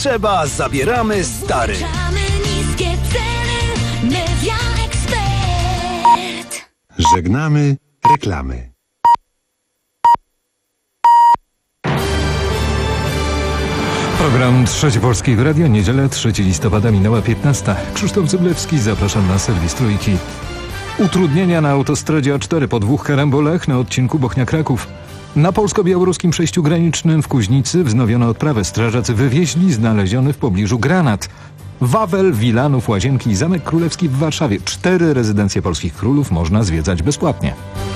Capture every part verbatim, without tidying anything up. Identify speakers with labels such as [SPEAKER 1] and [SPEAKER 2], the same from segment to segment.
[SPEAKER 1] trzeba, zabieramy stary.
[SPEAKER 2] Niskie ceny, Media Expert.
[SPEAKER 3] Żegnamy reklamy.
[SPEAKER 4] Program Trzeci Polskiego Radia, niedzielę trzeciego listopada, minęła piętnasta. Krzysztof Zyblewski, zapraszam na serwis Trójki. Utrudnienia na autostradzie A cztery po dwóch karambolach na odcinku Bochnia-Kraków. Na polsko-białoruskim przejściu granicznym w Kuźnicy wznowiono odprawę. Strażacy wywieźli znaleziony w pobliżu granat. Wawel, Wilanów, Łazienki i Zamek Królewski w Warszawie. Cztery rezydencje polskich królów można zwiedzać bezpłatnie.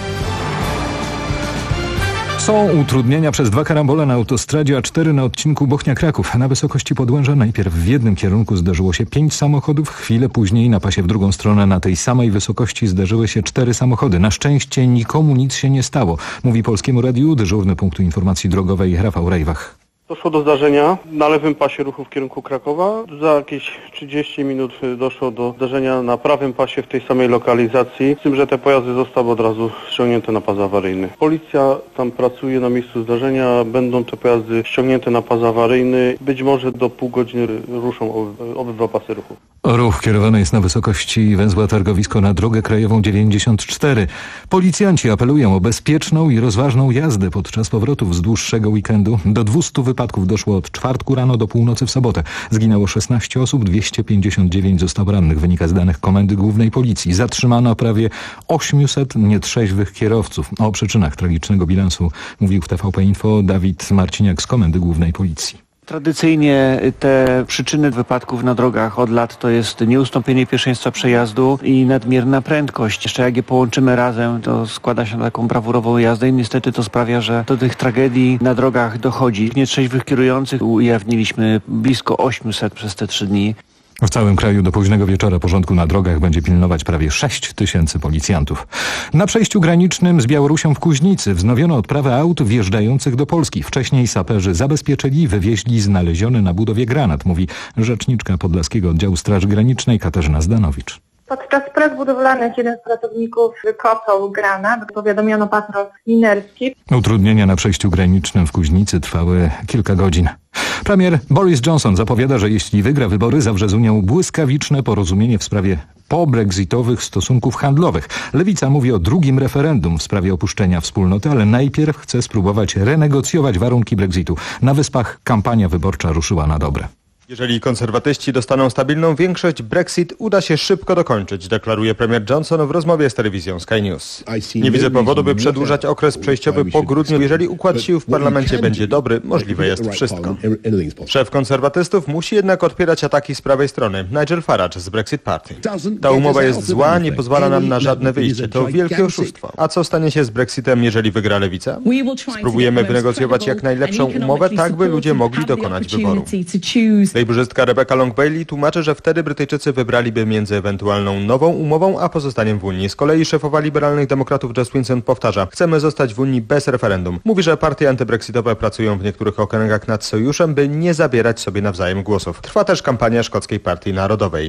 [SPEAKER 4] Są utrudnienia przez dwa karambole na autostradzie A cztery na odcinku Bochnia-Kraków. Na wysokości Podłęża najpierw w jednym kierunku zdarzyło się pięć samochodów, chwilę później na pasie w drugą stronę na tej samej wysokości zdarzyły się cztery samochody. Na szczęście nikomu nic się nie stało, mówi Polskiemu Radiu dyżurny Punktu Informacji Drogowej Rafał Rejwach.
[SPEAKER 5] Doszło do zdarzenia na lewym pasie ruchu w kierunku Krakowa. Za jakieś trzydzieści minut doszło do zdarzenia na prawym pasie w tej samej lokalizacji, z tym, że te pojazdy zostały od razu ściągnięte na pas awaryjny. Policja tam pracuje na miejscu zdarzenia, będą te pojazdy ściągnięte na pas awaryjny. Być może do pół godziny ruszą obydwa pasy ruchu.
[SPEAKER 4] Ruch kierowany jest na wysokości węzła Targowisko na drogę krajową dziewięćdziesiąt cztery. Policjanci apelują o bezpieczną i rozważną jazdę podczas powrotów z dłuższego weekendu. Do dwustu wypadków doszło od czwartku rano do północy w sobotę. Zginęło szesnaście osób, dwieście pięćdziesiąt dziewięć zostało rannych, wynika z danych Komendy Głównej Policji. Zatrzymano prawie osiemset nietrzeźwych kierowców. O przyczynach tragicznego bilansu mówił w T V P Info Dawid Marciniak z Komendy Głównej Policji.
[SPEAKER 6] Tradycyjnie te przyczyny wypadków na drogach od lat to jest nieustąpienie pierwszeństwa przejazdu i nadmierna prędkość. Jeszcze jak je połączymy razem, to składa się na taką brawurową jazdę i niestety to sprawia, że do tych tragedii na drogach dochodzi. Nietrzeźwych kierujących ujawniliśmy blisko osiemset przez te trzy dni.
[SPEAKER 4] W całym kraju do późnego wieczora porządku na drogach będzie pilnować prawie sześć tysięcy policjantów. Na przejściu granicznym z Białorusią w Kuźnicy wznowiono odprawę aut wjeżdżających do Polski. Wcześniej saperzy zabezpieczyli i wywieźli znaleziony na budowie granat, mówi rzeczniczka Podlaskiego Oddziału Straży Granicznej Katarzyna Zdanowicz.
[SPEAKER 7] Podczas prac budowlanych jeden z pracowników wykopał granat, powiadomiono patrol minerski.
[SPEAKER 4] Utrudnienia na przejściu granicznym w Kuźnicy trwały kilka godzin. Premier Boris Johnson zapowiada, że jeśli wygra wybory, zawrze z Unią błyskawiczne porozumienie w sprawie pobrexitowych stosunków handlowych. Lewica mówi o drugim referendum w sprawie opuszczenia wspólnoty, ale najpierw chce spróbować renegocjować warunki Brexitu. Na Wyspach kampania wyborcza ruszyła na dobre.
[SPEAKER 8] Jeżeli konserwatyści dostaną stabilną większość, Brexit uda się szybko dokończyć, deklaruje premier Johnson w rozmowie z telewizją Sky News. Nie widzę powodu, by przedłużać okres przejściowy po grudniu. Jeżeli układ sił w parlamencie będzie dobry, możliwe jest wszystko. Szef konserwatystów musi jednak odpierać ataki z prawej strony. Nigel Farage z Brexit Party. Ta umowa jest zła, nie pozwala nam na żadne wyjście. To wielkie oszustwo. A co stanie się z Brexitem, jeżeli wygra lewica? Spróbujemy wynegocjować jak najlepszą umowę, tak by ludzie mogli dokonać wyboru. Lejburzystka Rebecca Long-Bailey tłumaczy, że wtedy Brytyjczycy wybraliby między ewentualną nową umową a pozostaniem w Unii. Z kolei szefowa liberalnych demokratów Jess Winson powtarza: chcemy zostać w Unii bez referendum. Mówi, że partie antybrexitowe pracują w niektórych okręgach nad sojuszem, by nie zabierać sobie nawzajem głosów. Trwa też kampania szkockiej Partii Narodowej.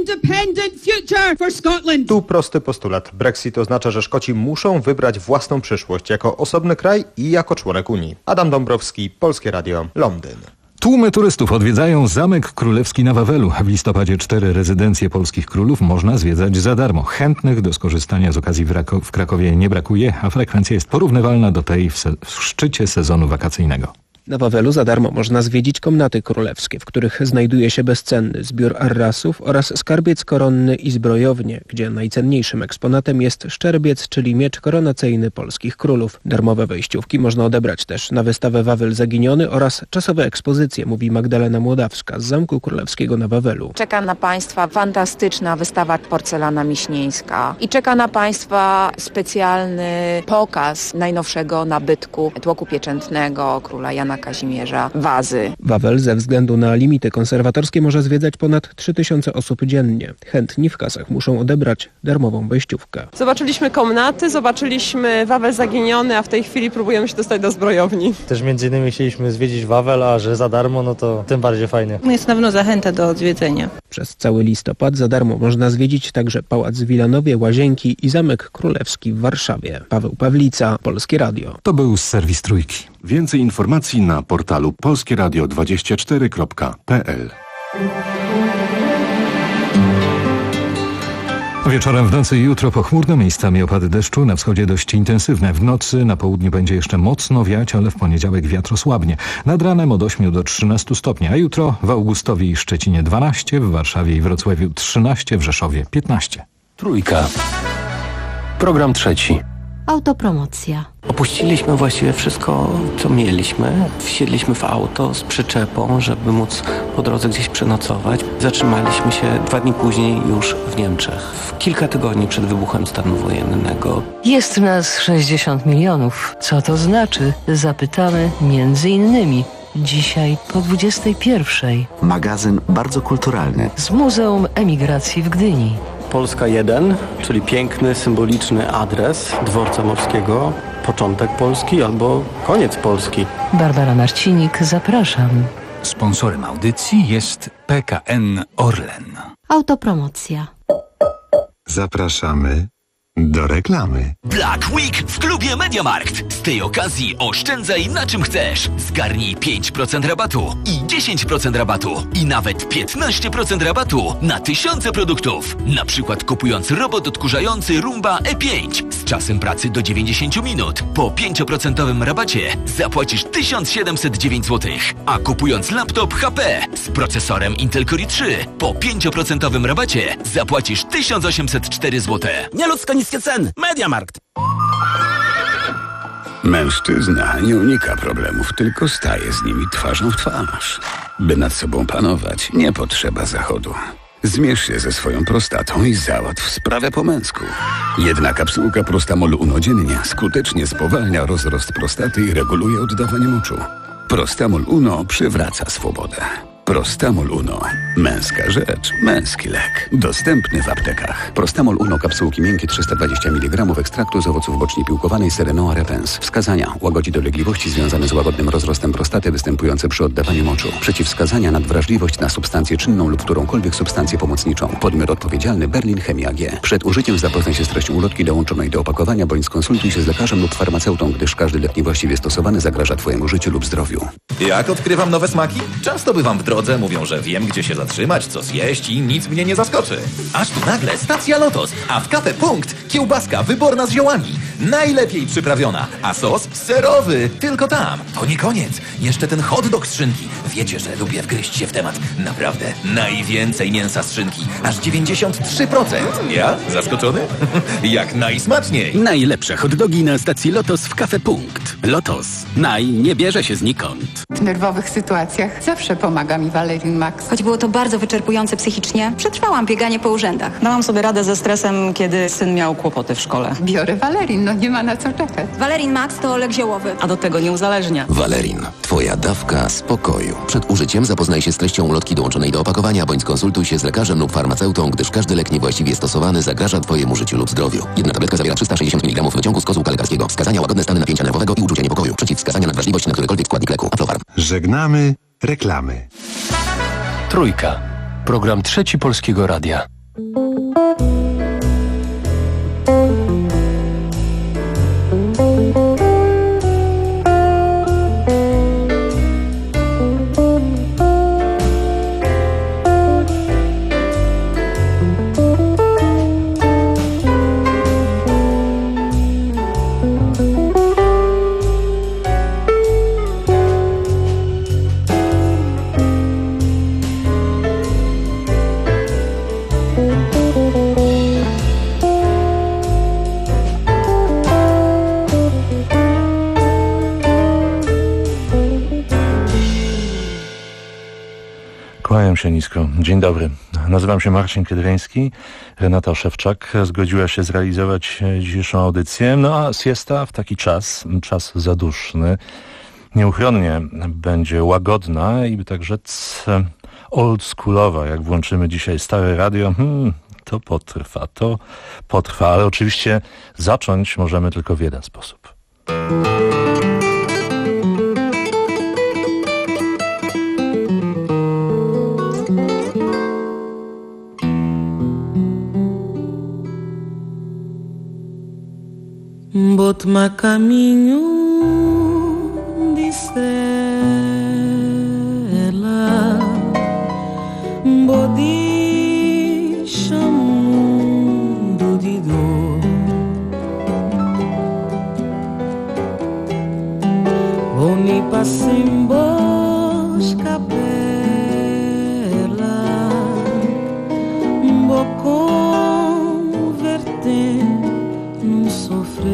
[SPEAKER 8] Tu prosty postulat. Brexit oznacza, że Szkoci muszą wybrać własną przyszłość jako osobny kraj i jako członek Unii. Adam Dąbrowski, Polskie Radio, Londyn.
[SPEAKER 4] Tłumy turystów odwiedzają Zamek Królewski na Wawelu. W listopadzie cztery rezydencje polskich królów można zwiedzać za darmo. Chętnych do skorzystania z okazji w, Rako- w Krakowie nie brakuje, a frekwencja jest porównywalna do tej w, se- w szczycie sezonu wakacyjnego.
[SPEAKER 9] Na Wawelu za darmo można zwiedzić komnaty królewskie, w których znajduje się bezcenny zbiór arrasów oraz skarbiec koronny i zbrojownie, gdzie najcenniejszym eksponatem jest szczerbiec, czyli miecz koronacyjny polskich królów. Darmowe wejściówki można odebrać też na wystawę Wawel Zaginiony oraz czasowe ekspozycje, mówi Magdalena Młodawska z Zamku Królewskiego na Wawelu.
[SPEAKER 10] Czeka na Państwa fantastyczna wystawa Porcelana Miśnieńska i czeka na Państwa specjalny pokaz najnowszego nabytku tłoku pieczętnego króla Jana Kazimierza Wazy.
[SPEAKER 9] Wawel ze względu na limity konserwatorskie może zwiedzać ponad trzy tysiące osób dziennie. Chętni w kasach muszą odebrać darmową wejściówkę.
[SPEAKER 11] Zobaczyliśmy komnaty, zobaczyliśmy Wawel Zaginiony, a w tej chwili próbujemy się dostać do zbrojowni.
[SPEAKER 12] Też między innymi chcieliśmy zwiedzić Wawel, a że za darmo, no to tym bardziej fajnie.
[SPEAKER 13] Jest na pewno zachęta do odwiedzenia.
[SPEAKER 9] Przez cały listopad za darmo można zwiedzić także Pałac w Wilanowie, Łazienki i Zamek Królewski w Warszawie. Paweł Pawlica, Polskie Radio.
[SPEAKER 4] To był serwis Trójki.
[SPEAKER 3] Więcej informacji Trójki na portalu polskie radio dwadzieścia cztery kropka p l.
[SPEAKER 4] Wieczorem, w nocy i jutro pochmurno, miejscami opady deszczu, na wschodzie dość intensywne. W nocy na południu będzie jeszcze mocno wiać, ale w poniedziałek wiatr osłabnie. Nad ranem od ośmiu do trzynastu stopni, a jutro w Augustowie i Szczecinie dwanaście, w Warszawie i Wrocławiu trzynaście, w Rzeszowie piętnaście.
[SPEAKER 14] Trójka. Program trzeci.
[SPEAKER 15] Autopromocja.
[SPEAKER 16] Opuściliśmy właściwie wszystko, co mieliśmy. Wsiedliśmy w auto z przyczepą, żeby móc po drodze gdzieś przenocować. Zatrzymaliśmy się dwa dni później już w Niemczech. W kilka tygodni przed wybuchem stanu wojennego.
[SPEAKER 15] Jest nas sześćdziesiąt milionów. Co to znaczy? Zapytamy między innymi dzisiaj po dwudziestej pierwszej.
[SPEAKER 17] Magazyn bardzo kulturalny.
[SPEAKER 15] Z Muzeum Emigracji w Gdyni.
[SPEAKER 16] Polska jeden, czyli piękny, symboliczny adres dworca morskiego. Początek Polski albo koniec Polski.
[SPEAKER 15] Barbara Marcinik, zapraszam.
[SPEAKER 1] Sponsorem audycji jest P K N Orlen.
[SPEAKER 15] Autopromocja.
[SPEAKER 3] Zapraszamy do reklamy.
[SPEAKER 18] Black Week w klubie MediaMarkt. Z tej okazji oszczędzaj na czym chcesz. Zgarnij pięć procent rabatu i dziesięć procent rabatu i nawet piętnaście procent rabatu na tysiące produktów. Na przykład kupując robot odkurzający Roomba E pięć z czasem pracy do dziewięćdziesiąt minut. Po pięć procent rabacie zapłacisz tysiąc siedemset dziewięć złotych. A kupując laptop H P z procesorem Intel Core i trzy po pięć procent rabacie zapłacisz tysiąc osiemset cztery złote.
[SPEAKER 19] Nieludzko niskie ceny. MediaMarkt.
[SPEAKER 20] Mężczyzna nie unika problemów, tylko staje z nimi twarzą w twarz. By nad sobą panować, nie potrzeba zachodu. Zmierz się ze swoją prostatą i załatw sprawę po męsku. Jedna kapsułka Prostamol Uno dziennie skutecznie spowalnia rozrost prostaty i reguluje oddawanie moczu. Prostamol Uno przywraca swobodę. Prostamol Uno. Męska rzecz, męski lek. Dostępny w aptekach. Prostamol Uno, kapsułki miękkie trzysta dwadzieścia miligramów ekstraktu z owoców bocznie piłkowanej Serenoa repens. Wskazania: łagodzi dolegliwości związane z łagodnym rozrostem prostaty występujące przy oddawaniu moczu. Przeciwwskazania: nadwrażliwość na substancję czynną lub którąkolwiek substancję pomocniczą. Podmiot odpowiedzialny: Berlin Chemia G. Przed użyciem zapoznaj się z treścią ulotki dołączonej do opakowania, bądź skonsultuj się z lekarzem lub farmaceutą, gdyż każdy lek niewłaściwie stosowany zagraża Twojemu życiu lub zdrowiu.
[SPEAKER 21] Jak odkrywam nowe smaki? Często bywam w drodze, mówią, że wiem, gdzie się zatrzymać, co zjeść i nic mnie nie zaskoczy. Aż tu nagle stacja Lotos, a w Cafe Punkt kiełbaska wyborna z ziołami. Najlepiej przyprawiona, a sos serowy. Tylko tam. To nie koniec. Jeszcze ten hot dog z szynki. Wiecie, że lubię wgryźć się w temat. Naprawdę, najwięcej mięsa z szynki. Aż dziewięćdziesiąt trzy procent. Ja? Zaskoczony? Jak najsmaczniej.
[SPEAKER 19] Najlepsze hot dogi na stacji Lotos w Cafe Punkt. Lotos. Naj nie bierze się znikąd.
[SPEAKER 22] W nerwowych sytuacjach zawsze pomaga mi Valerin Max.
[SPEAKER 23] Choć było to bardzo wyczerpujące psychicznie, przetrwałam bieganie po urzędach.
[SPEAKER 13] Dałam sobie radę ze stresem, kiedy syn miał kłopoty w szkole.
[SPEAKER 22] Biorę Valerin, no nie ma na co czekać.
[SPEAKER 23] Valerin Max to lek ziołowy.
[SPEAKER 13] A do tego nie uzależnia.
[SPEAKER 24] Valerin. Twoja dawka spokoju. Przed użyciem zapoznaj się z treścią ulotki dołączonej do opakowania, bądź skonsultuj się z lekarzem lub farmaceutą, gdyż każdy lek niewłaściwie stosowany zagraża Twojemu życiu lub zdrowiu. Jedna tabletka zawiera trzysta sześćdziesiąt miligramów wyciągu z kozłka lekarskiego. Wskazania: łagodne stany napięcia nerwowego i uczucia niepokoju. Przeciwwskazania: nadwrażliwość na którykolwiek składnik leku. Aflofarm.
[SPEAKER 3] Żegnamy reklamy.
[SPEAKER 14] Trójka. Program trzeci Polskiego Radia.
[SPEAKER 25] Kłaniam się nisko. Dzień dobry. Nazywam się Marcin Kiedryński. Renata Szewczak zgodziła się zrealizować dzisiejszą audycję. No a siesta w taki czas, czas zaduszny, nieuchronnie będzie łagodna i tak rzec oldschoolowa. Jak włączymy dzisiaj stare radio, hmm, to potrwa, to potrwa. Ale oczywiście zacząć możemy tylko w jeden sposób.
[SPEAKER 26] Bot-me caminho, disseste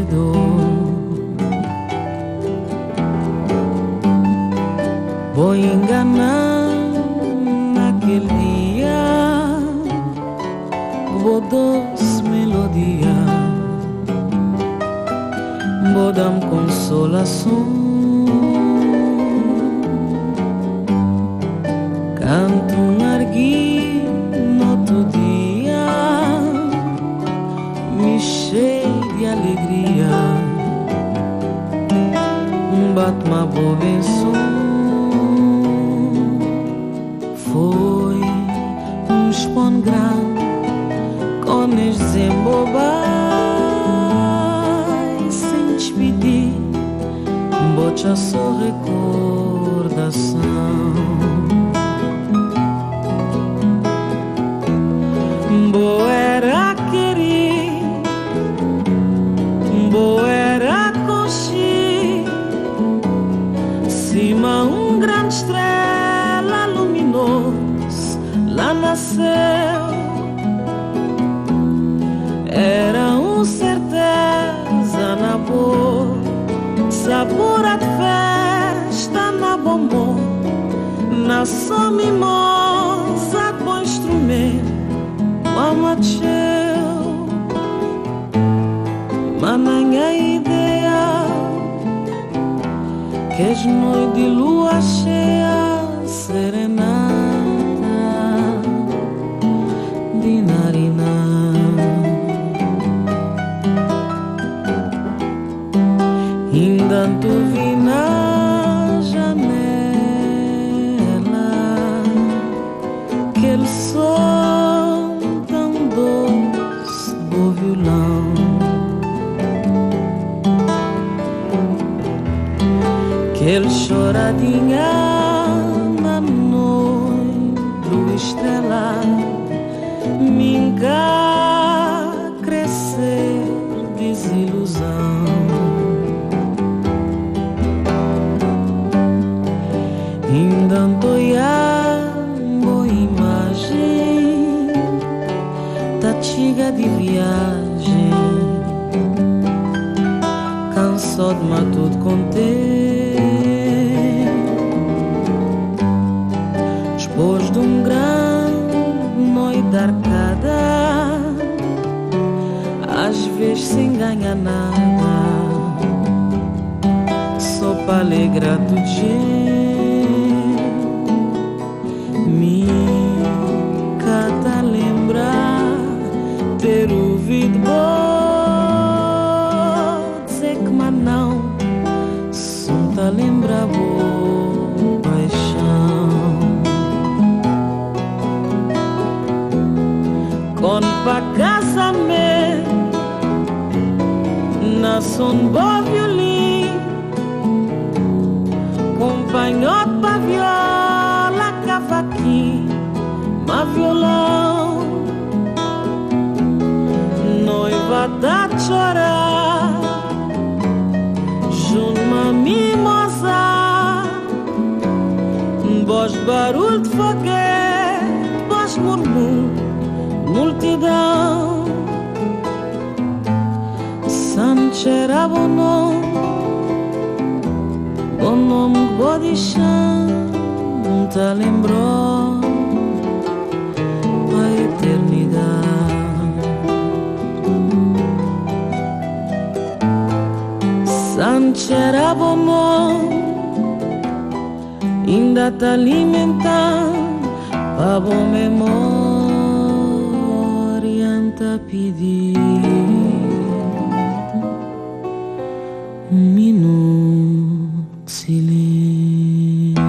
[SPEAKER 2] dor. Vou enganar naquele dia, vou doce melodia, vou dar consolação. Canto nargui no outro dia, me cheio de alegria, bate uma boa benção. Foi um espon grande, com es desembobai, sem despedir, bote a sua recordação. Boa era querer, boa era coxir, cima um grande estrela luminosa lá nasceu. Era um certeza na boca, sabor de festa na bombom, na sua mimosa com instrumento. Mama cheu, mananga ideia, que es noite de lua cheia, serenata, de narina. Ainda tu vi na janela, aquele sol violão, aquele choradinha na noite, luz estrelada, minha crescer desilusão. Ainda tô boa imagem, tá chega de viagem, cansado mas tudo contente. Depois de um grande noite arcada, às vezes sem ganhar nada, só para alegrar do dia. Me cata lembrar ter ouvido bom dizer que mas não só tá lembrar boa paixão. Quando pra casamento nasce um bom violino, companhou pra viola, cavaquinho, mas violão. Noiva tá chorar, junto uma mimosa, voz barulho de foguete, voz murmúrio, multidão. Sanchera bom nome, bom nome bode chão, não te lembrou a eternidade. Sanchera bom nome, ainda te alimentando a boa memória te pedir um minuto de silêncio.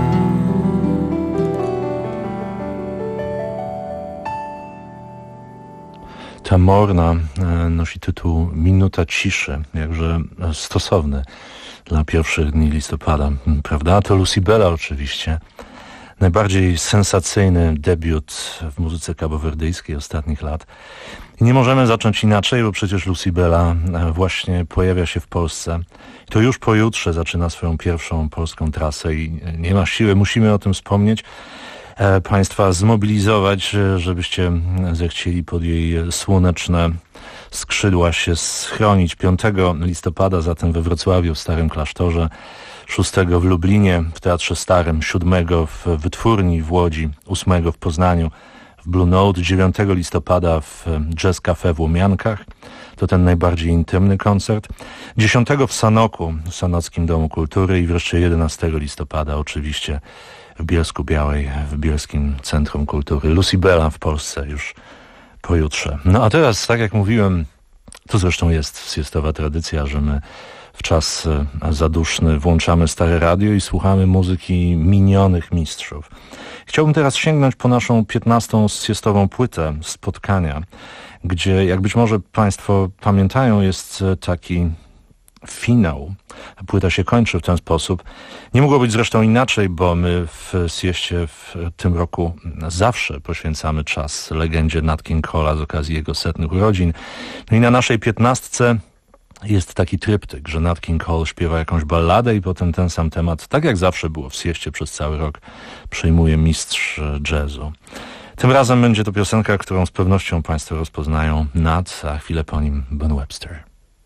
[SPEAKER 25] Ta Morna nosi tytuł Minuta ciszy, jakże stosowny dla pierwszych dni listopada, prawda? To Lucybela oczywiście. Najbardziej sensacyjny debiut w muzyce kabowerdyjskiej ostatnich lat. I nie możemy zacząć inaczej, bo przecież Lucybela właśnie pojawia się w Polsce. I to już pojutrze zaczyna swoją pierwszą polską trasę i nie ma siły, musimy o tym wspomnieć. e, Państwa zmobilizować, żebyście zechcieli pod jej słoneczne skrzydła się schronić. piątego listopada zatem we Wrocławiu w Starym Klasztorze, szóstego w Lublinie w Teatrze Starym, siódmego w Wytwórni w Łodzi, ósmego w Poznaniu w Blue Note, dziewiątego listopada w Jazz Cafe w Łomiankach. To ten najbardziej intymny koncert. dziesiątego w Sanoku, w Sanockim Domu Kultury i wreszcie jedenastego listopada oczywiście w Bielsku Białej, w Bielskim Centrum Kultury. Lucy Bella w Polsce już pojutrze. No a teraz, tak jak mówiłem, to zresztą jest siestowa tradycja, że my w czas zaduszny włączamy stare radio i słuchamy muzyki minionych mistrzów. Chciałbym teraz sięgnąć po naszą piętnastą siestową płytę Spotkania, gdzie, jak być może Państwo pamiętają, jest taki finał. Płyta się kończy w ten sposób. Nie mogło być zresztą inaczej, bo my w sieście w tym roku zawsze poświęcamy czas legendzie Nat King Cole'a z okazji jego setnych urodzin. No i na naszej piętnastce jest taki tryptyk, że Nat King Cole śpiewa jakąś balladę i potem ten sam temat, tak jak zawsze było w sieście przez cały rok, przejmuje mistrz jazzu. Tym razem będzie to piosenka, którą z pewnością Państwo rozpoznają, Nat, a chwilę po nim Ben Webster.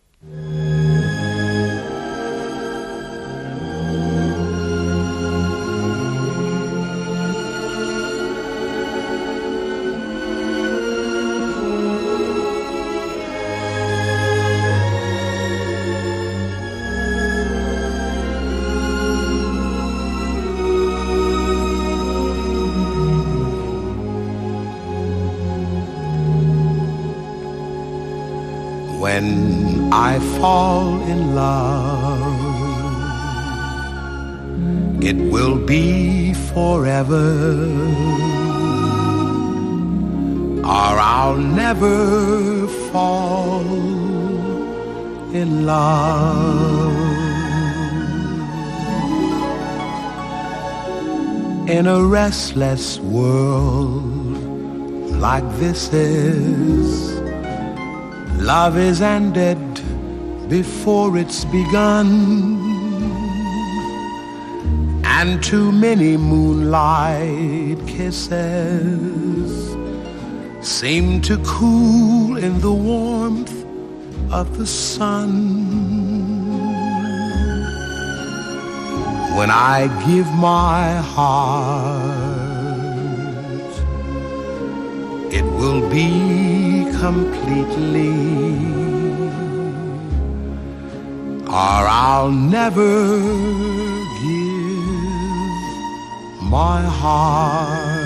[SPEAKER 5] When I fall in love, it will be forever, or I'll never fall in love. In a restless world like this is, love is ended before it's begun, and too many moonlight kisses seem to cool in the warmth of the sun. When I give my heart, it will be completely, or I'll never give my heart.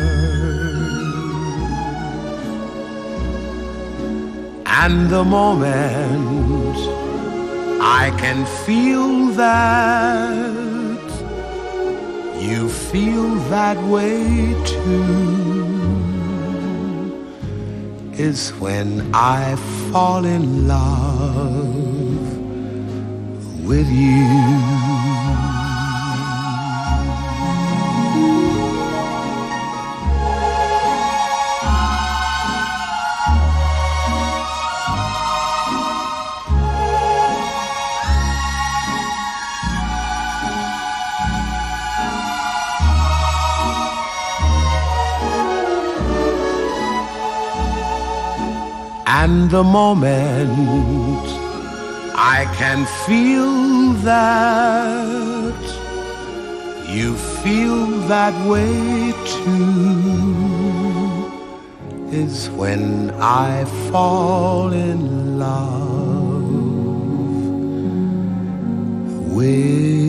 [SPEAKER 5] And the moment I can feel that you feel that way too is when I fall in love with you. And the moment I can feel that you feel that way too is when I fall in love with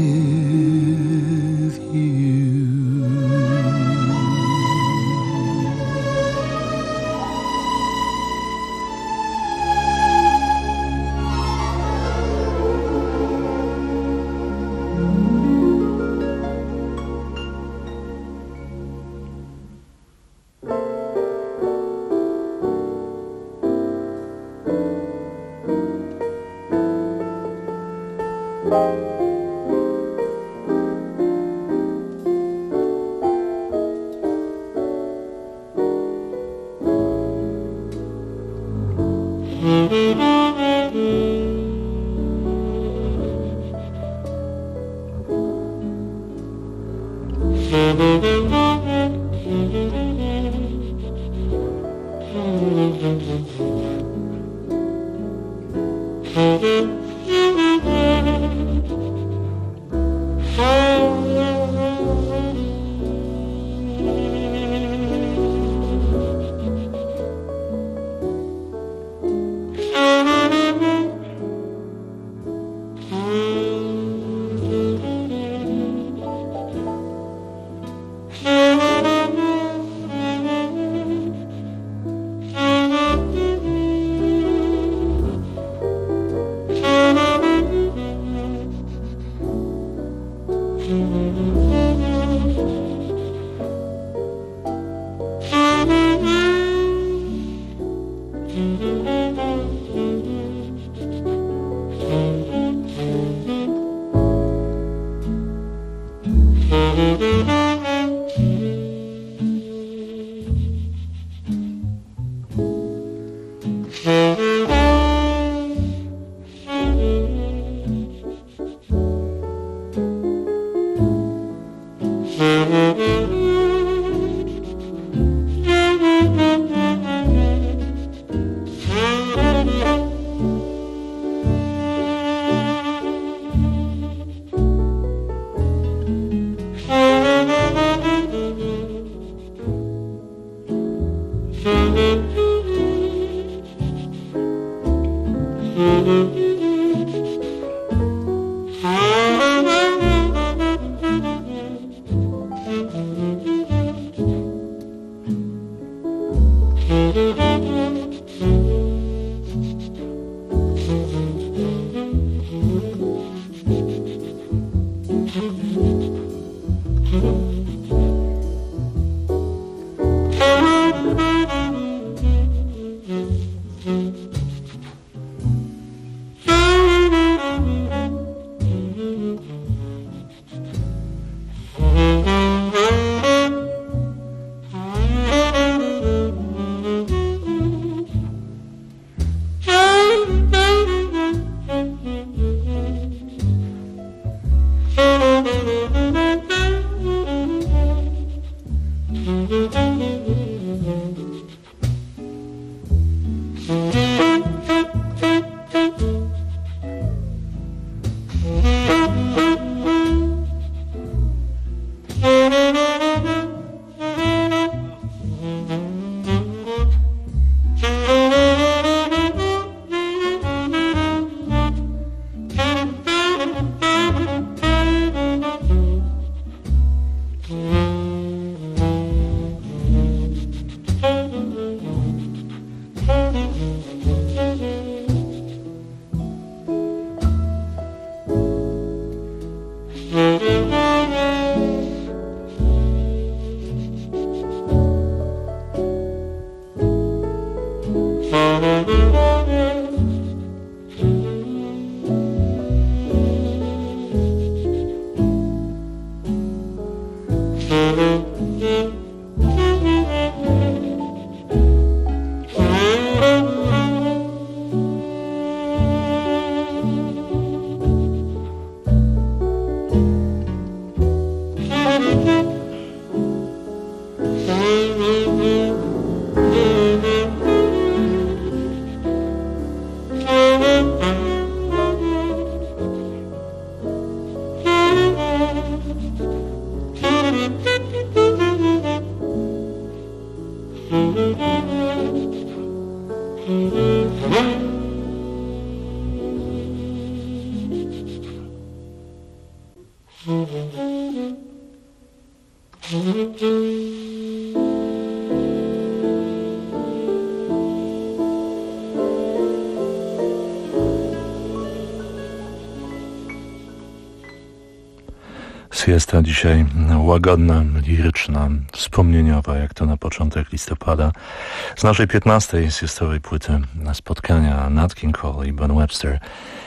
[SPEAKER 25] Siesta dzisiaj łagodna, liryczna, wspomnieniowa, jak to na początek listopada. Z naszej piętnastej siestowej płyty spotkania Nat King Cole i Ben Webster.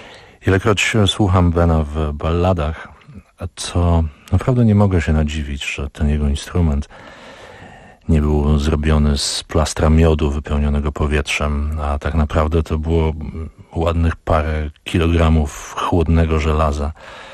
[SPEAKER 25] Ilekroć słucham Bena w balladach, to naprawdę nie mogę się nadziwić, że ten jego instrument nie był zrobiony z plastra miodu wypełnionego powietrzem, a tak naprawdę to było ładnych parę kilogramów chłodnego żelaza.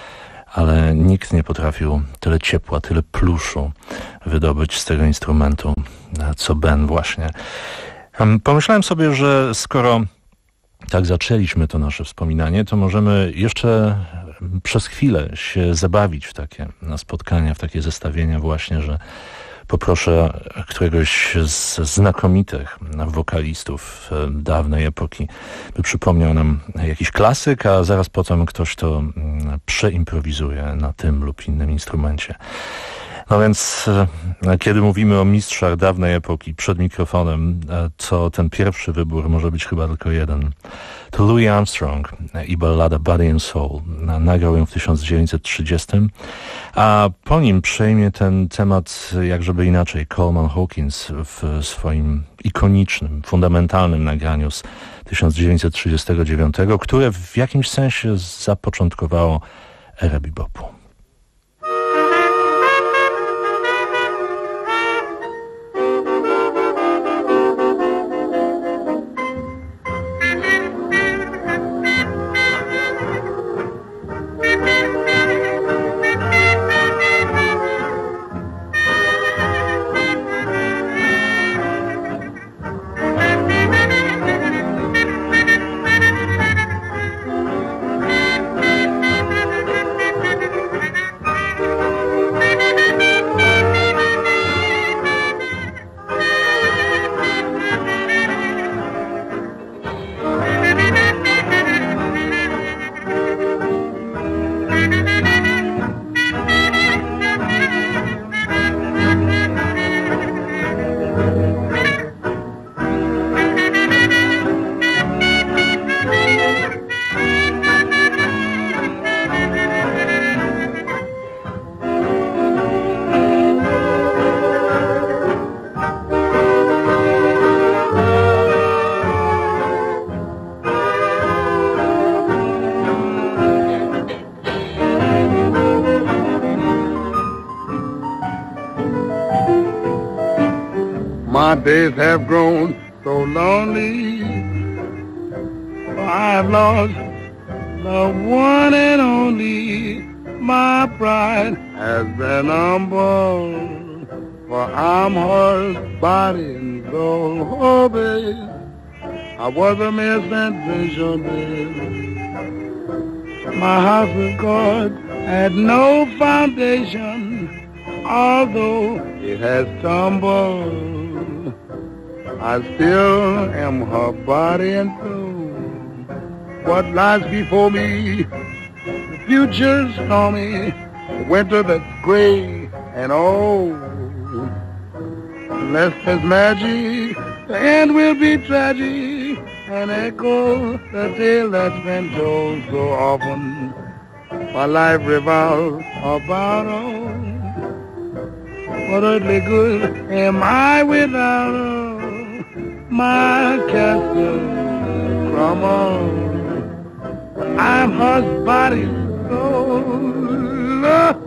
[SPEAKER 25] Ale nikt nie potrafił tyle ciepła, tyle pluszu wydobyć z tego instrumentu, co Ben właśnie. Pomyślałem sobie, że skoro tak zaczęliśmy to nasze wspominanie, to możemy jeszcze przez chwilę się zabawić w takie spotkania, w takie zestawienia właśnie, że poproszę któregoś z znakomitych wokalistów dawnej epoki, by przypomniał nam jakiś klasyk, a zaraz potem ktoś to przeimprowizuje na tym lub innym instrumencie. No więc kiedy mówimy o mistrzach dawnej epoki przed mikrofonem, to ten pierwszy wybór może być chyba tylko jeden. To Louis Armstrong i ballada Body and Soul. Nagrał ją w tysiąc dziewięćset trzydziestym, a po nim przejmie ten temat, jakżeby inaczej, Coleman Hawkins w swoim ikonicznym, fundamentalnym nagraniu z tysiąc dziewięćset trzydziestego dziewiątego, które w jakimś sensie zapoczątkowało erę bebopu.
[SPEAKER 6] Days have grown so lonely. I've lost the one and only. My pride has been humbled for I'm her body and soul. Oh, babe, I was a mere sensation, babe. My house of cards had no foundation, although it has tumbled. I still am her body and soul. What lies before me, the future's stormy, the winter that's gray and old. Unless there's magic, the end will be tragic, and echo the tale that's been told so often. My life revolves about all. What earthly good am I without her? My castle crumbles. I'm her body and soul.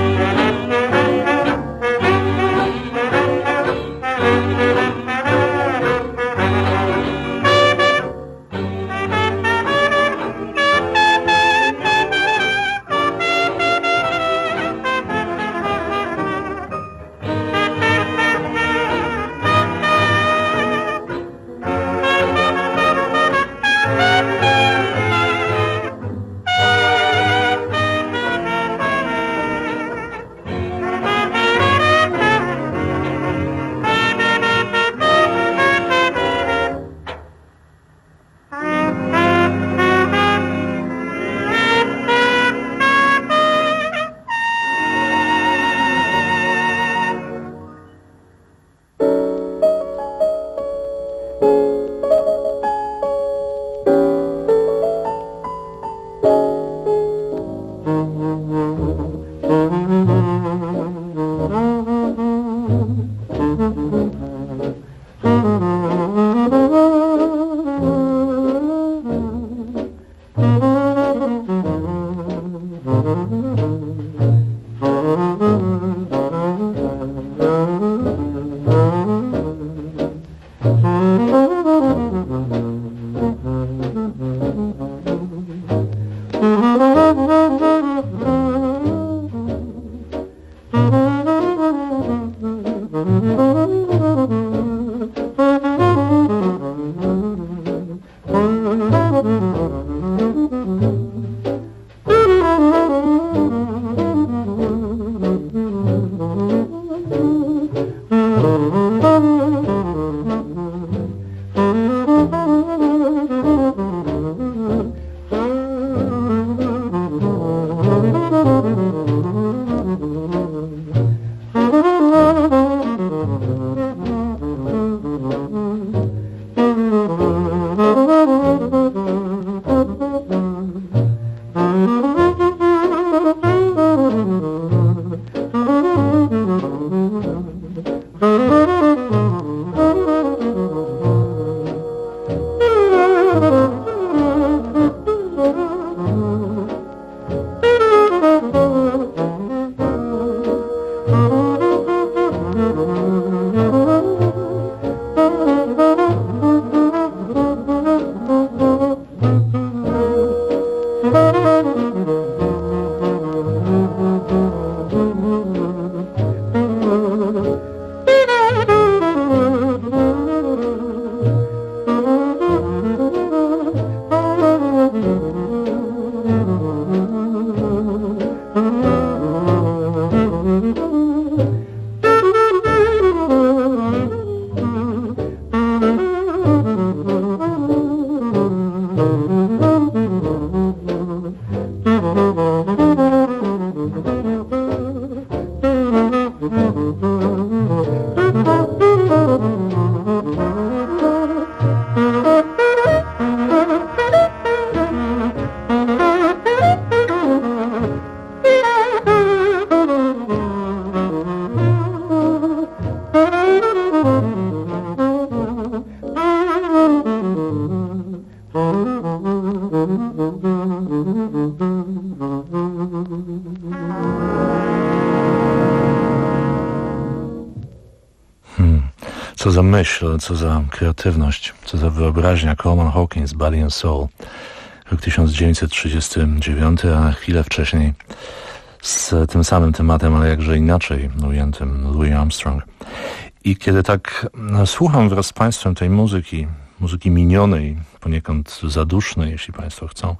[SPEAKER 25] Co za myśl, co za kreatywność, co za wyobraźnia. Coleman Hawkins, Body and Soul. Rok tysiąc dziewięćset trzydziesty dziewiąty, a chwilę wcześniej z tym samym tematem, ale jakże inaczej ujętym, Louis Armstrong. I kiedy tak słucham wraz z Państwem tej muzyki, muzyki minionej, poniekąd zadusznej, jeśli Państwo chcą,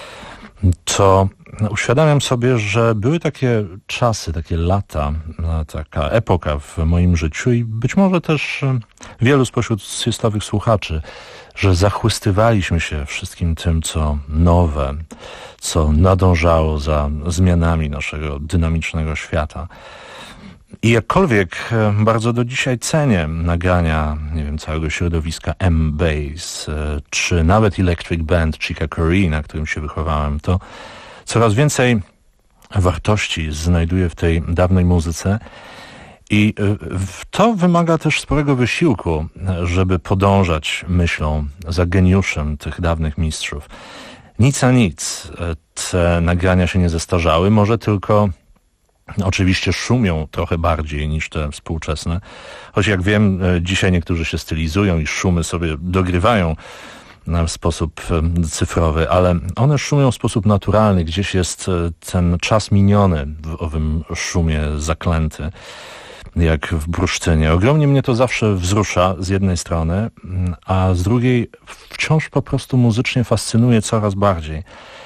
[SPEAKER 25] to uświadamiam sobie, że były takie czasy, takie lata, taka epoka w moim życiu i być może też wielu spośród siestowych słuchaczy, że zachłystywaliśmy się wszystkim tym, co nowe, co nadążało za zmianami naszego dynamicznego świata. I jakkolwiek bardzo do dzisiaj cenię nagrania, nie wiem, całego środowiska M-Bass, czy nawet Electric Band Chica Corea, na którym się wychowałem, to coraz więcej wartości znajduję w tej dawnej muzyce i to wymaga też sporego wysiłku, żeby podążać myślą za geniuszem tych dawnych mistrzów. Nic a nic, te nagrania się nie zestarzały, może tylko oczywiście szumią trochę bardziej niż te współczesne, choć jak wiem, dzisiaj niektórzy się stylizują i szumy sobie dogrywają w sposób cyfrowy, ale one szumią w sposób naturalny, gdzieś jest ten czas miniony w owym szumie zaklęty, jak w bursztynie. Ogromnie mnie to zawsze wzrusza z jednej strony, a z drugiej wciąż po prostu muzycznie fascynuje coraz bardziej.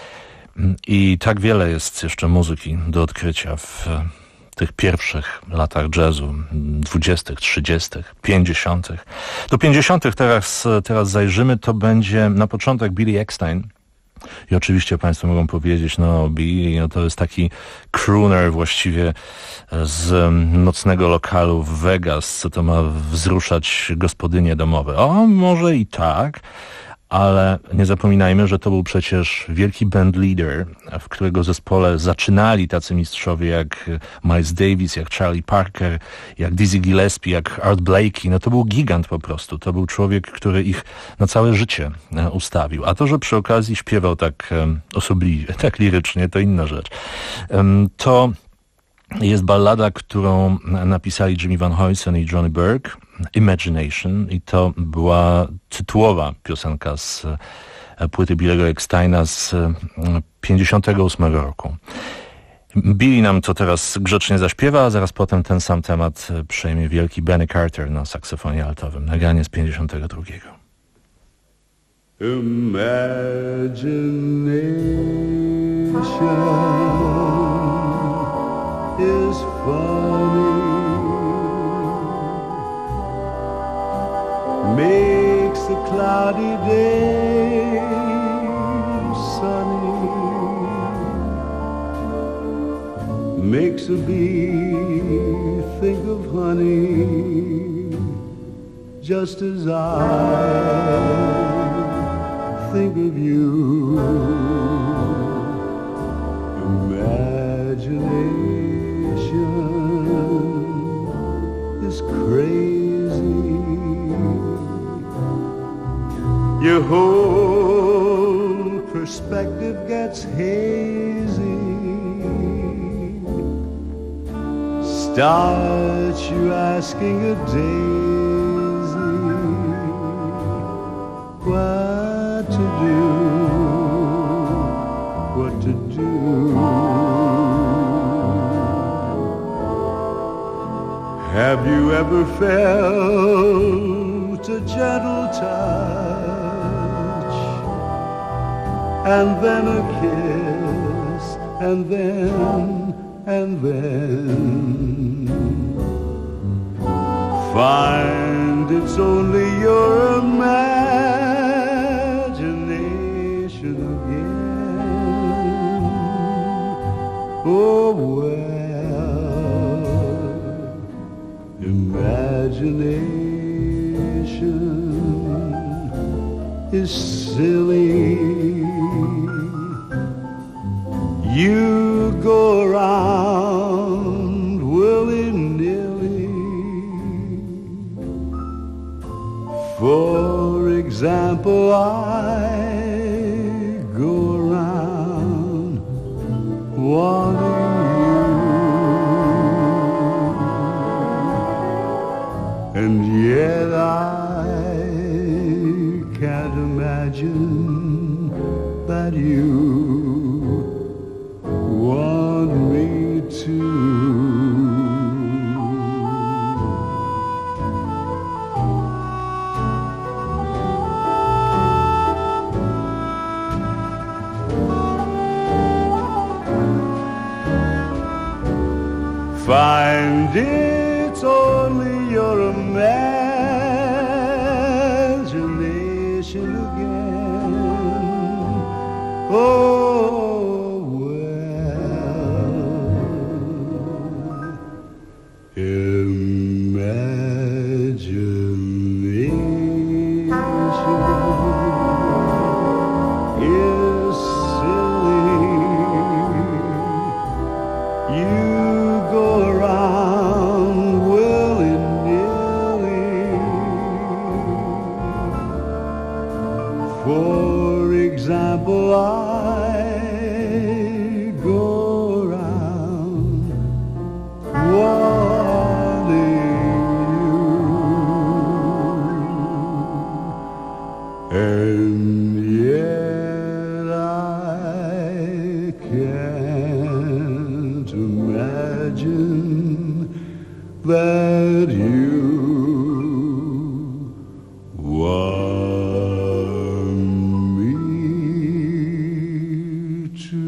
[SPEAKER 25] I tak wiele jest jeszcze muzyki do odkrycia w tych pierwszych latach jazzu, dwudziestych, trzydziestych, pięćdziesiątych. Do pięćdziesiątych teraz, teraz zajrzymy, to będzie na początek Billy Eckstine. I oczywiście Państwo mogą powiedzieć, no Billy, no to jest taki crooner właściwie z nocnego lokalu w Vegas, co to ma wzruszać gospodynie domowe. O, może i tak, ale nie zapominajmy, że to był przecież wielki band leader, w którego zespole zaczynali tacy mistrzowie jak Miles Davis, jak Charlie Parker, jak Dizzy Gillespie, jak Art Blakey. No to był gigant po prostu. To był człowiek, który ich na całe życie ustawił. A to, że przy okazji śpiewał tak osobliwie, tak lirycznie, to inna rzecz. To jest ballada, którą napisali Jimmy Van Heusen i Johnny Burke, Imagination, i to była tytułowa piosenka z płyty Billy'ego Ecksteina z pięćdziesiątego ósmego roku. Billy nam to teraz grzecznie zaśpiewa, a zaraz potem ten sam temat przejmie wielki Benny Carter na saksofonie altowym. Nagranie z pięćdziesiątego drugiego.
[SPEAKER 5] Is funny, makes a cloudy day sunny, makes a bee think of honey, just as I think of you. Imagination is crazy. Your whole perspective gets hazy. Start you asking a daisy what to do, what to do. Have you ever felt a gentle touch, and then a kiss, and then, and then find it's only your imagination again? Oh well, imagination is silly. You go around willy-nilly. For example, I go around wanting you, and yet I can't imagine that you want me.
[SPEAKER 6] and it's only your imagination again. Oh, well, imagination is silly. You go around willy-nilly. For example, I go around wanting you, and yet I can't imagine that you want me to.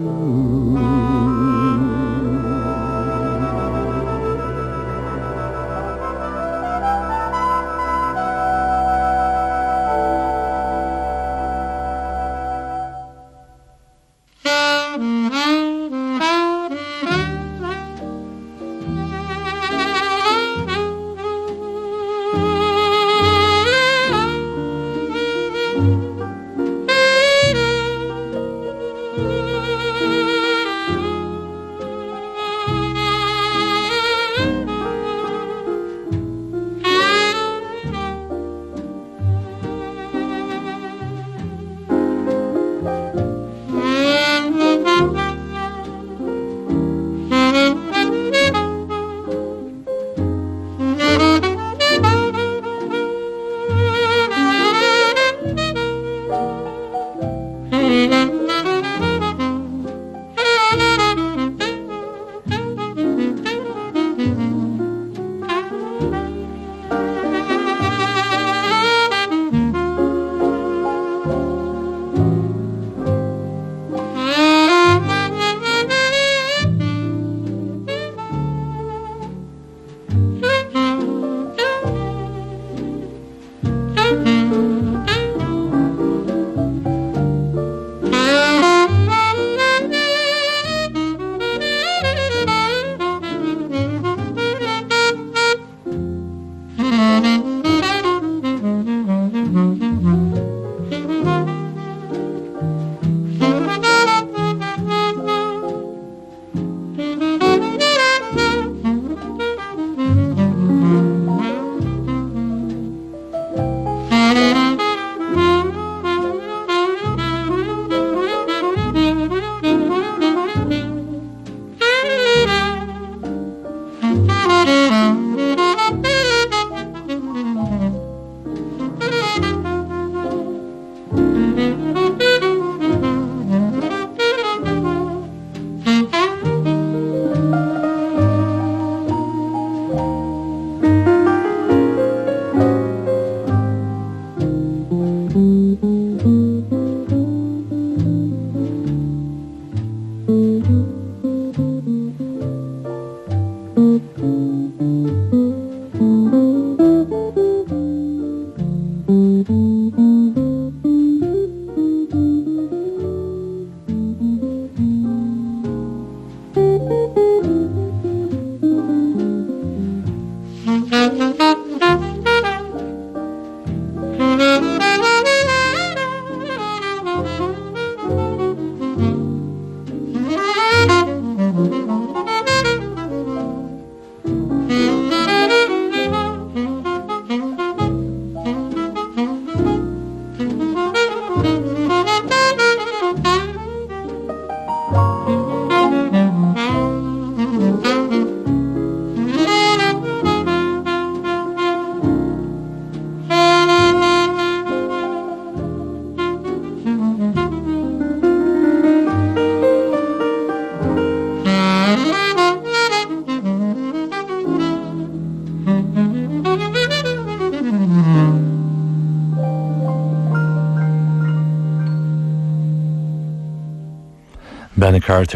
[SPEAKER 25] Benny Carter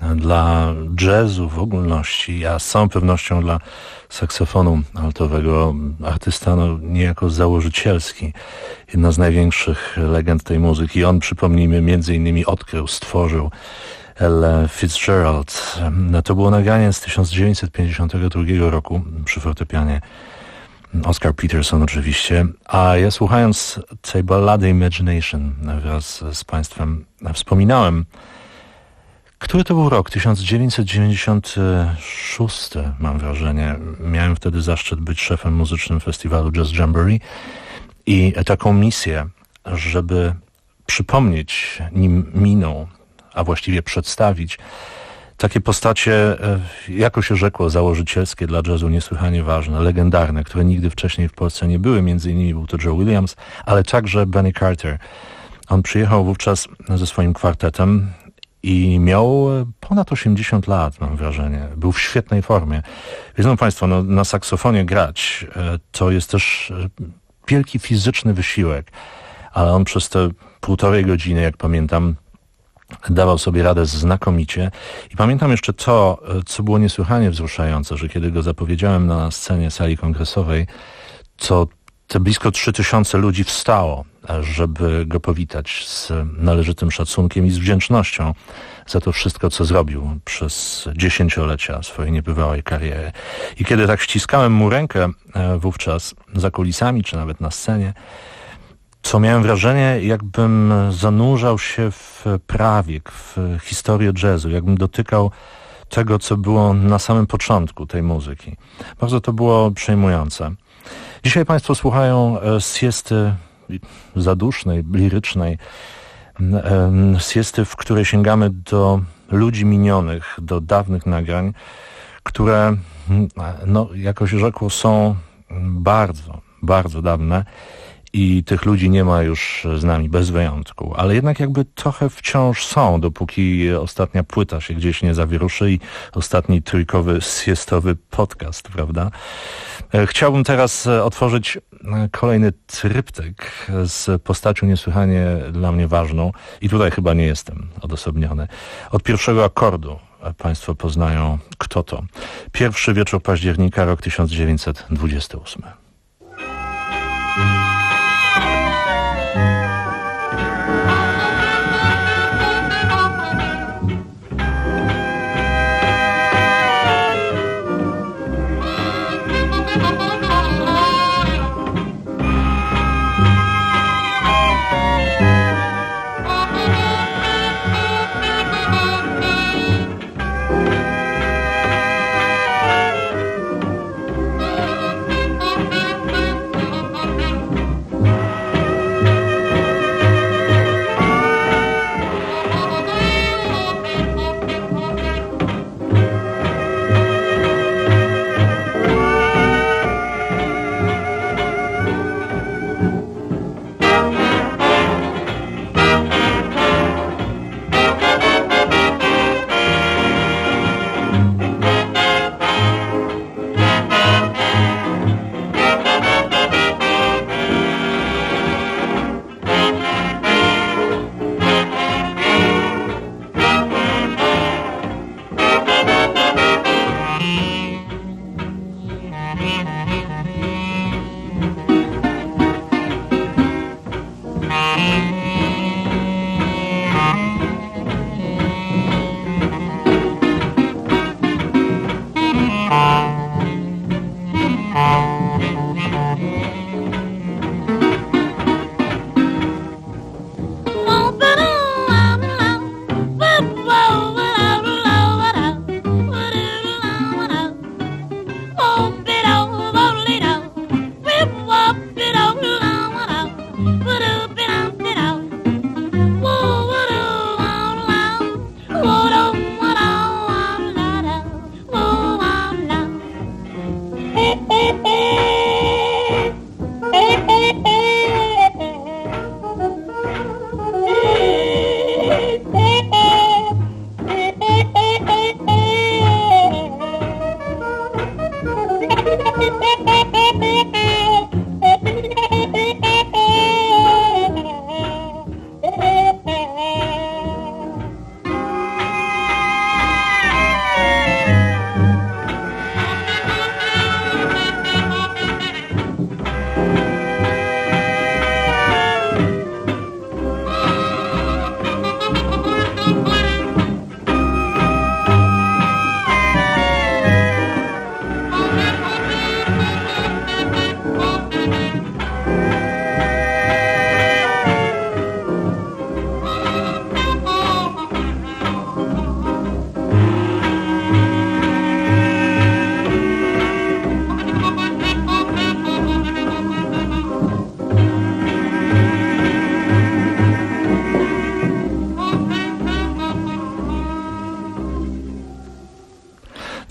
[SPEAKER 25] dla jazzu w ogólności, a z całą pewnością dla saksofonu altowego artysta no, niejako założycielski, jedna z największych legend tej muzyki. On, przypomnijmy, między innymi odkrył, stworzył Ella Fitzgerald. To było nagranie z tysiąc dziewięćset pięćdziesiątego drugiego roku przy fortepianie. Oscar Peterson oczywiście. A ja słuchając tej ballady Imagination wraz z Państwem wspominałem, który to był rok? tysiąc dziewięćset dziewięćdziesiąty szósty, mam wrażenie. Miałem wtedy zaszczyt być szefem muzycznym festiwalu Jazz Jamboree i taką misję, żeby przypomnieć nim miną, a właściwie przedstawić takie postacie, jako się rzekło, założycielskie dla jazzu, niesłychanie ważne, legendarne, które nigdy wcześniej w Polsce nie były. Między innymi był to Joe Williams, ale także Benny Carter. On przyjechał wówczas ze swoim kwartetem i miał ponad osiemdziesiąt lat, mam wrażenie. Był w świetnej formie. Wiedzą Państwo, no, na saksofonie grać to jest też wielki fizyczny wysiłek, ale on przez te półtorej godziny, jak pamiętam, dawał sobie radę znakomicie. I pamiętam jeszcze to, co było niesłychanie wzruszające, że kiedy go zapowiedziałem na scenie sali kongresowej, to te blisko trzy tysiące ludzi wstało, żeby go powitać z należytym szacunkiem i z wdzięcznością za to wszystko, co zrobił przez dziesięciolecia swojej niebywałej kariery. I kiedy tak ściskałem mu rękę wówczas za kulisami, czy nawet na scenie, co miałem wrażenie, jakbym zanurzał się w prawiek, w historię jazzu, jakbym dotykał tego, co było na samym początku tej muzyki. Bardzo to było przejmujące. Dzisiaj Państwo słuchają siesty zadusznej, lirycznej, siesty, w której sięgamy do ludzi minionych, do dawnych nagrań, które, no, jako się rzekło, są bardzo, bardzo dawne. I tych ludzi nie ma już z nami, bez wyjątku. Ale jednak jakby trochę wciąż są, dopóki ostatnia płyta się gdzieś nie zawieruszy i ostatni trójkowy, siestowy podcast, prawda? Chciałbym teraz otworzyć kolejny tryptyk z postacią niesłychanie dla mnie ważną. I tutaj chyba nie jestem odosobniony. Od pierwszego akordu Państwo poznają, kto to. Pierwszy wieczór października, rok tysiąc dziewięćset dwudziesty ósmy.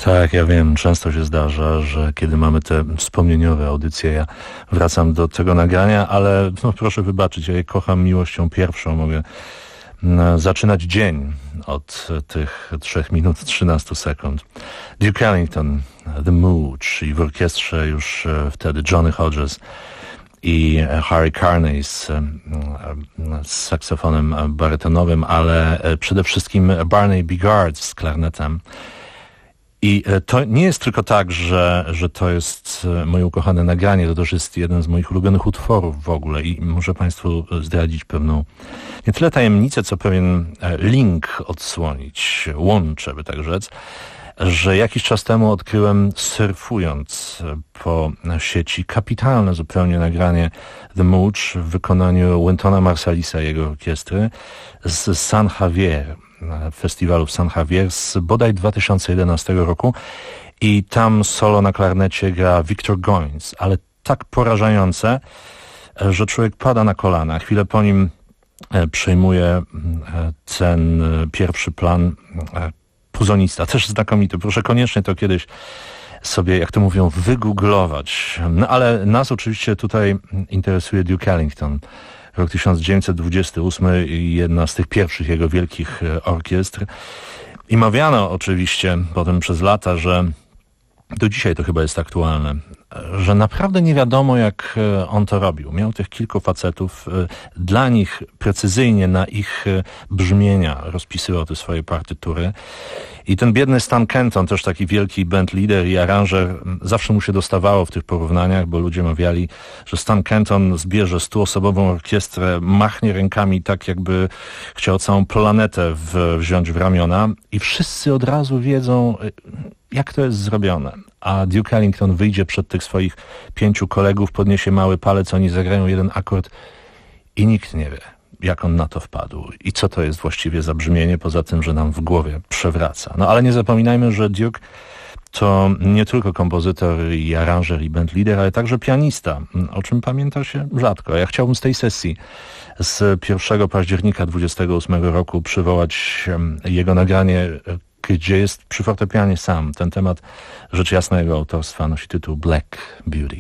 [SPEAKER 25] Tak, ja wiem, często się zdarza, że kiedy mamy te wspomnieniowe audycje, ja wracam do tego nagrania, ale no, proszę wybaczyć, ja je kocham miłością pierwszą, mogę zaczynać dzień od tych trzech minut trzynastu sekund. Duke Ellington, The Mooch i w orkiestrze już wtedy Johnny Hodges i Harry Carney z, z saksofonem barytonowym, ale przede wszystkim Barney Bigard z klarnetem. I to nie jest tylko tak, że, że to jest moje ukochane nagranie, to też jest jeden z moich ulubionych utworów w ogóle i muszę Państwu zdradzić pewną, nie tyle tajemnicę, co pewien link odsłonić, łączę, by tak rzec, że jakiś czas temu odkryłem, surfując po sieci, kapitalne zupełnie nagranie The Mooch w wykonaniu Wyntona Marsallisa i jego orkiestry z San Javier, festiwalu w San Javier z bodaj dwa tysiące jedenastego roku i tam solo na klarnecie gra Victor Goins, ale tak porażające, że człowiek pada na kolana. Chwilę po nim przejmuje ten pierwszy plan puzonista, też znakomity. Proszę koniecznie to kiedyś sobie, jak to mówią, wygooglować. No ale nas oczywiście tutaj interesuje Duke Ellington. Rok tysiąc dziewięćset dwudziesty ósmy i jedna z tych pierwszych jego wielkich orkiestr. I mawiano oczywiście potem przez lata, że do dzisiaj to chyba jest aktualne, że naprawdę nie wiadomo, jak on to robił. Miał tych kilku facetów, dla nich precyzyjnie na ich brzmienia rozpisywał te swoje partytury. I ten biedny Stan Kenton, też taki wielki bandleader i aranżer, zawsze mu się dostawało w tych porównaniach, bo ludzie mawiali, że Stan Kenton zbierze stuosobową orkiestrę, machnie rękami tak, jakby chciał całą planetę w, wziąć w ramiona i wszyscy od razu wiedzą, jak to jest zrobione. A Duke Ellington wyjdzie przed tych swoich pięciu kolegów, podniesie mały palec, oni zagrają jeden akord i nikt nie wie, jak on na to wpadł i co to jest właściwie za brzmienie, poza tym, że nam w głowie przewraca. No ale nie zapominajmy, że Duke to nie tylko kompozytor i aranżer i bandleader, ale także pianista, o czym pamięta się rzadko. Ja chciałbym z tej sesji z pierwszego października dwudziestego ósmego roku przywołać jego nagranie, gdzie jest przy fortepianie sam. Ten temat, rzecz jasna, jego autorstwa nosi tytuł Black Beauty.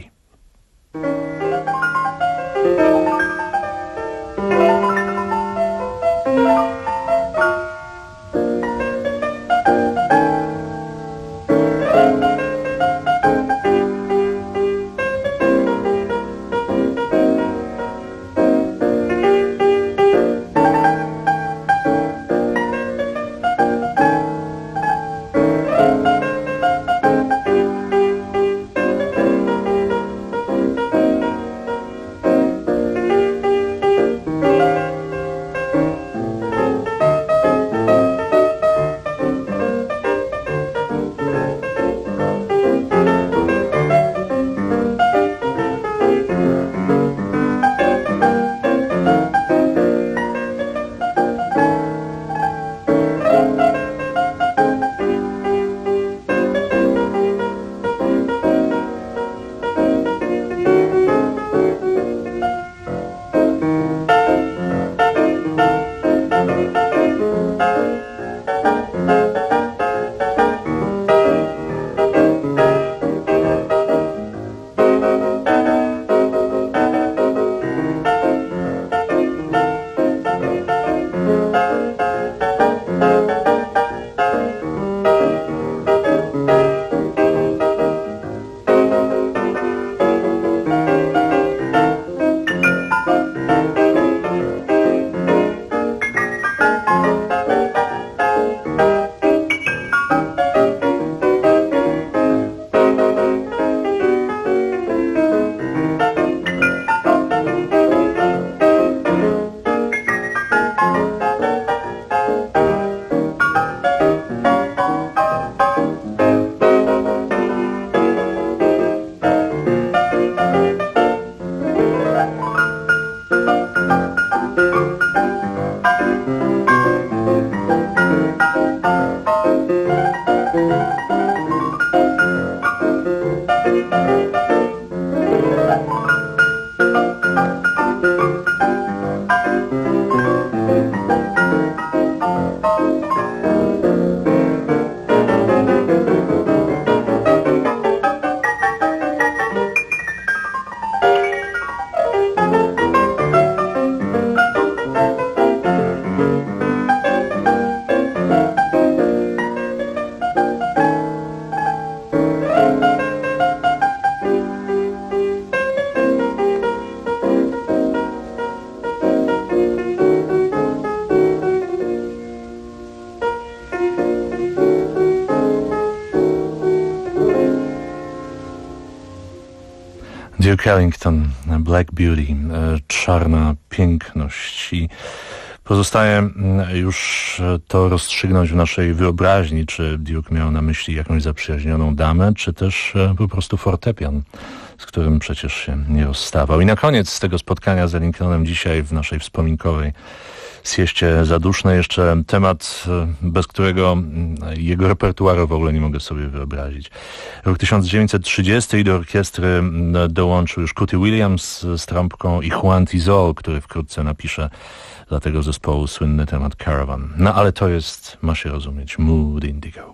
[SPEAKER 25] Duke Ellington, Black Beauty, czarna piękność. I pozostaje już to rozstrzygnąć w naszej wyobraźni, czy Duke miał na myśli jakąś zaprzyjaźnioną damę, czy też po prostu fortepian, z którym przecież się nie rozstawał. I na koniec tego spotkania z Ellingtonem dzisiaj w naszej wspominkowej sieście zadusznej jeszcze temat, bez którego jego repertuaru w ogóle nie mogę sobie wyobrazić. Rok tysiąc dziewięćset trzydziesty i do orkiestry dołączył już Cootie Williams z trąbką i Juan Tizol, który wkrótce napisze dla tego zespołu słynny temat Caravan. No ale to jest, ma się rozumieć, Mood Indigo.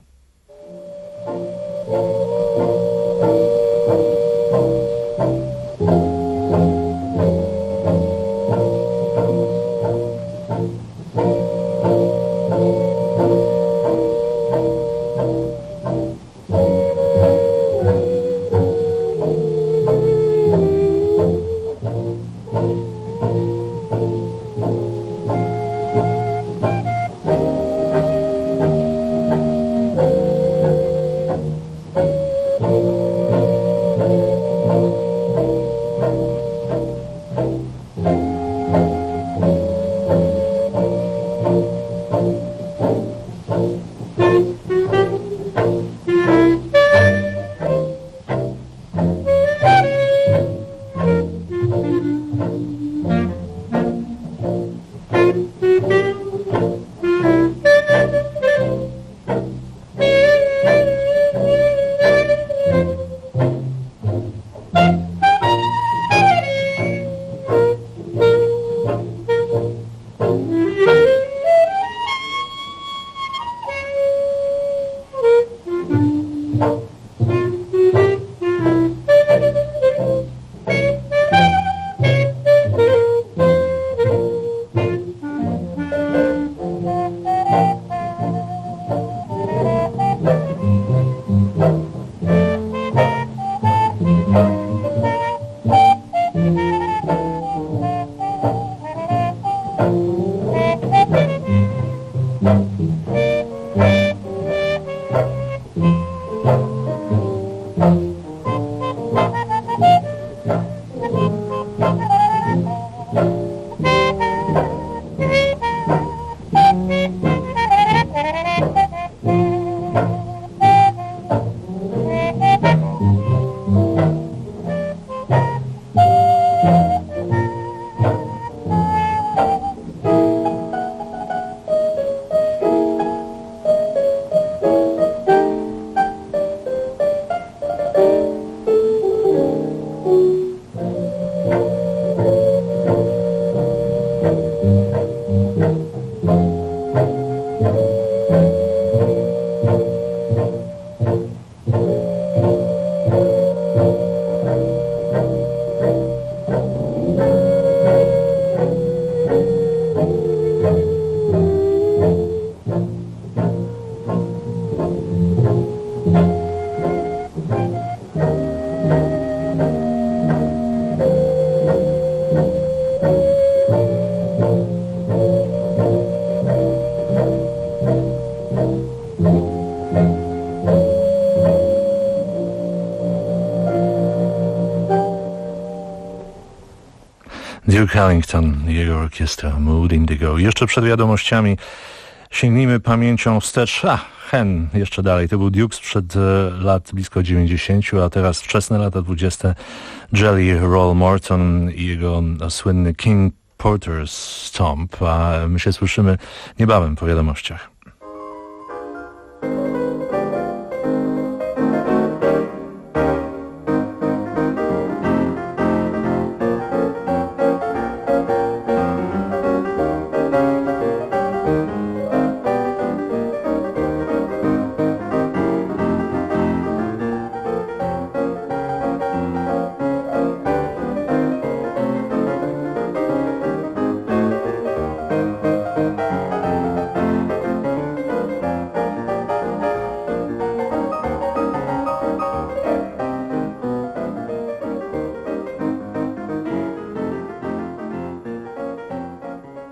[SPEAKER 25] Duke Ellington i jego orkiestra Mood Indigo. Jeszcze przed wiadomościami sięgnijmy pamięcią wstecz. A, hen, jeszcze dalej. To był Duke sprzed lat blisko dziewięćdziesięciu, a teraz wczesne lata dwudzieste. Jelly Roll Morton i jego słynny King Porter's Stomp. A my się słyszymy niebawem po wiadomościach.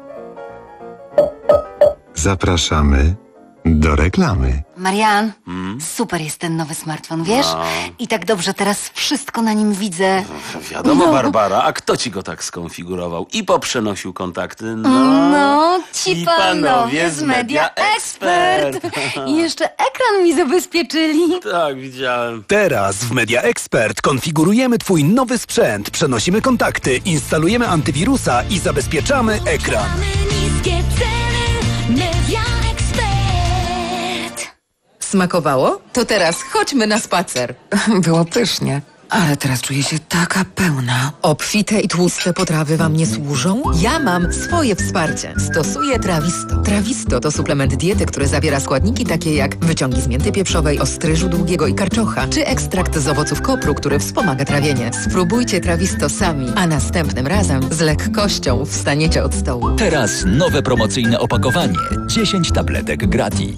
[SPEAKER 7] Zapraszamy do reklamy.
[SPEAKER 8] Marian,
[SPEAKER 20] Hmm?
[SPEAKER 7] Super jest ten nowy smartfon, wiesz?
[SPEAKER 8] No.
[SPEAKER 7] I tak dobrze teraz wszystko na nim widzę.
[SPEAKER 8] Wiadomo,
[SPEAKER 7] No.
[SPEAKER 8] Barbara, a kto ci go tak skonfigurował i poprzenosił kontakty? No,
[SPEAKER 7] No, ci
[SPEAKER 8] ci
[SPEAKER 7] panowie z Media Expert. I jeszcze ekran mi zabezpieczyli.
[SPEAKER 8] Tak, widziałem.
[SPEAKER 19] Teraz w Media Expert konfigurujemy Twój nowy sprzęt, przenosimy kontakty, instalujemy antywirusa i zabezpieczamy ekran.
[SPEAKER 7] Niskie ceny, Media Expert.
[SPEAKER 10] Smakowało? To teraz chodźmy na spacer.
[SPEAKER 11] Było pysznie, ale teraz czuję się taka pełna.
[SPEAKER 10] Obfite i tłuste potrawy wam nie służą? Ja mam swoje wsparcie. Stosuję Trawisto. Trawisto to suplement diety, który zawiera składniki takie jak wyciągi z mięty pieprzowej, ostryżu długiego i karczocha, czy ekstrakt z owoców kopru, który wspomaga trawienie. Spróbujcie Trawisto sami, a następnym razem z lekkością wstaniecie od stołu.
[SPEAKER 18] Teraz nowe promocyjne opakowanie. dziesięć tabletek gratis.